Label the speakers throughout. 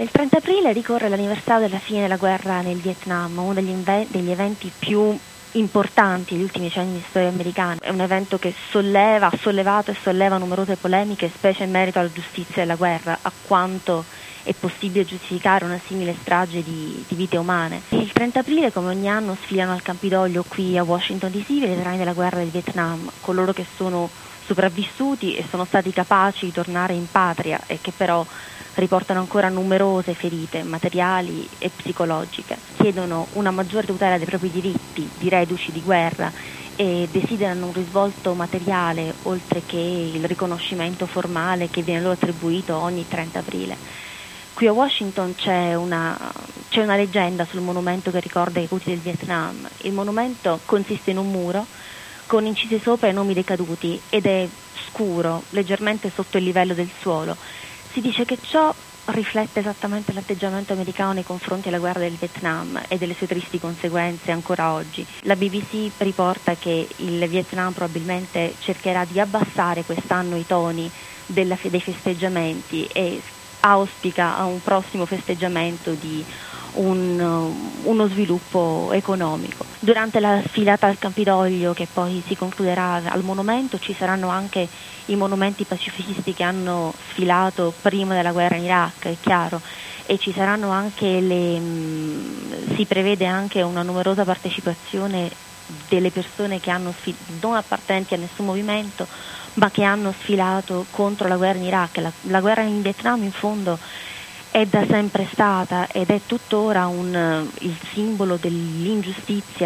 Speaker 1: Il 30 aprile ricorre l'anniversario della fine della guerra nel Vietnam, uno degli eventi più importanti degli ultimi decenni di storia americana. È un evento che ha sollevato e solleva numerose polemiche, specie in merito alla giustizia della guerra, a quanto è possibile giustificare una simile strage di vite umane. Il 30 aprile, come ogni anno, sfilano al Campidoglio qui a Washington DC i veterani della guerra del Vietnam, coloro che sono sopravvissuti e sono stati capaci di tornare in patria e che però riportano ancora numerose ferite materiali e psicologiche. Chiedono una maggiore tutela dei propri diritti di reduci di guerra e desiderano un risvolto materiale oltre che il riconoscimento formale che viene loro attribuito ogni 30 aprile. Qui a Washington c'è una leggenda sul monumento che ricorda i caduti del Vietnam. Il monumento consiste in un muro con incisi sopra i nomi dei caduti ed è scuro, leggermente sotto il livello del suolo. Si dice che ciò riflette esattamente l'atteggiamento americano nei confronti della guerra del Vietnam e delle sue tristi conseguenze ancora oggi. La BBC riporta che il Vietnam probabilmente cercherà di abbassare quest'anno i toni dei festeggiamenti e auspica a un prossimo festeggiamento di uno sviluppo economico. Durante la sfilata al Campidoglio, che poi si concluderà al monumento, ci saranno anche i monumenti pacifisti che hanno sfilato prima della guerra in Iraq, è chiaro, e ci saranno anche si prevede anche una numerosa partecipazione delle persone che non appartenenti a nessun movimento, ma che hanno sfilato contro la guerra in Iraq. La guerra in Vietnam in fondo è da sempre stata ed è tuttora il simbolo dell'ingiustizia,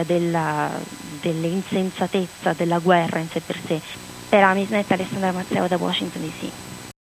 Speaker 1: dell'insensatezza della guerra in sé per sé. Per Amisnet, Alessandra Mazzeo da Washington DC.